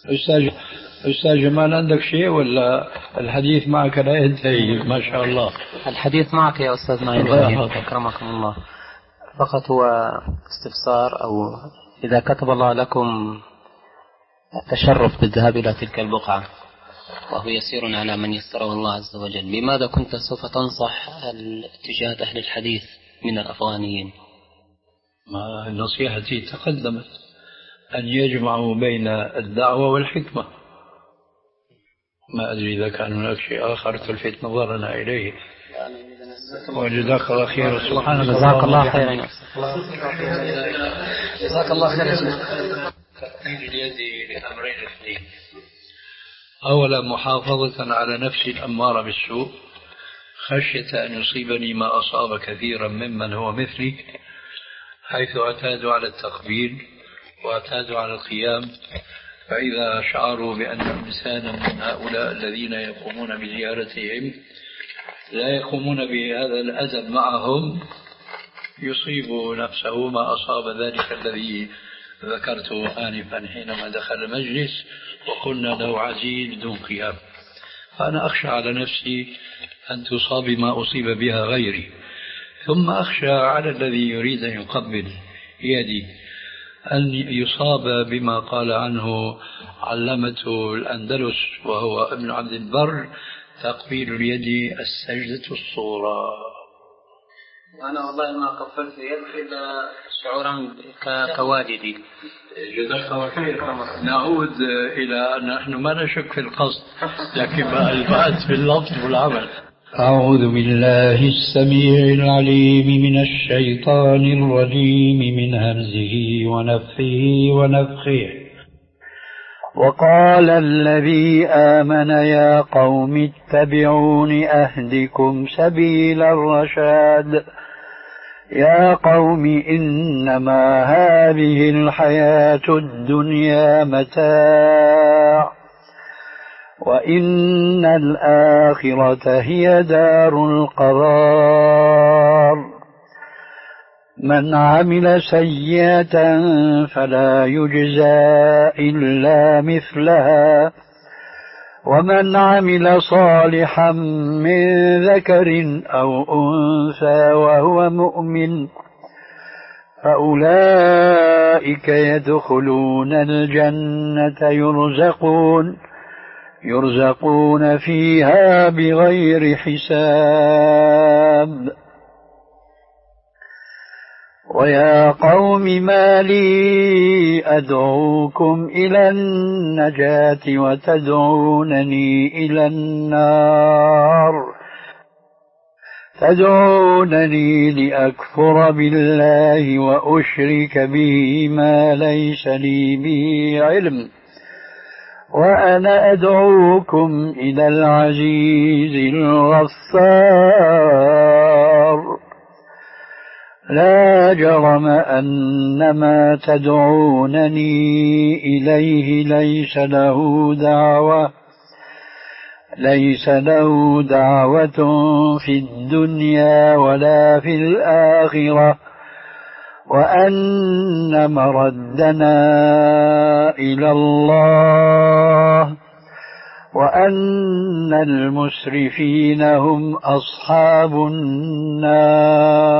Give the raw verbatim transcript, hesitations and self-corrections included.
أستاذ أستاذ جمال، عندك شيء ولا الحديث معك لا ينتهي؟ ما شاء الله. الحديث معك يا أستاذ ما ينتهي أكرمكم الله. فقط هو استفسار، أو إذا كتب الله لكم التشرف بالذهاب إلى تلك البقعة وهو يسير على من يسره الله عز وجل، بماذا كنت سوف تنصح اتجاه أهل الحديث من الأفغانيين؟ ما نصيحتي تقدمت، أن يجمعوا بين الدعوة والحكمة. ما أدري إذا كان هناك شيء آخر تلفت نظرنا إليه. وجزاك الله خير. سبحانك جزاك الله خير. جزاك الله خير. تقديم اليد لأمرين اثنين: أولا محافظة على نفسي الأمارة بالسوء خشية أن يصيبني ما أصاب كثيرا ممن هو مثلي، حيث اعتادوا على التقبيل واعتادوا على القيام، فإذا شعروا بأن إنسانا من هؤلاء الذين يقومون بزيارتهم لا يقومون بهذا الأدب معهم يصيب نفسه ما أصاب ذلك الذي ذكرته آنفا حينما دخل المجلس وقلنا له عزيز بدون قيام. فأنا أخشى على نفسي أن تصاب ما أصيب بها غيري، ثم أخشى على الذي يريد أن يقبل يدي أن يصاب بما قال عنه علمته الأندلس وهو ابن عبد البر: تقبيل اليد السجدة الصورة. أنا والله ما قبلت يد إلا شعورا كواجدي. جزاك الله خير. نعود إلى أن نحن ما نشك في القصد، لكن البعث في اللفظ والعمل. أعوذ بالله السميع العليم من الشيطان الرجيم من همزه ونفخه ونفخه. وقال الذي آمن يا قوم اتبعون أهدكم سبيل الرشاد. يا قوم إنما هذه الحياة الدنيا متاع وإن الآخرة هي دار القرار. من عمل سيئة فلا يجزى إلا مثلها ومن عمل صالحا من ذكر أو أنثى وهو مؤمن فأولئك يدخلون الجنة يرزقون يرزقون فيها بغير حساب. ويا قوم ما لي أدعوكم إلى النجاة وتدعونني إلى النار تدعونني لأكفر بالله وأشرك به ما ليس لي به علم وأنا أدعوكم إلى العزيز الغفار. لا جرم أن ما تدعونني إليه ليس له دعوة ليس له دعوة في الدنيا ولا في الآخرة وأن مردنا إلى الله وأن المسرفين هم أصحاب النار.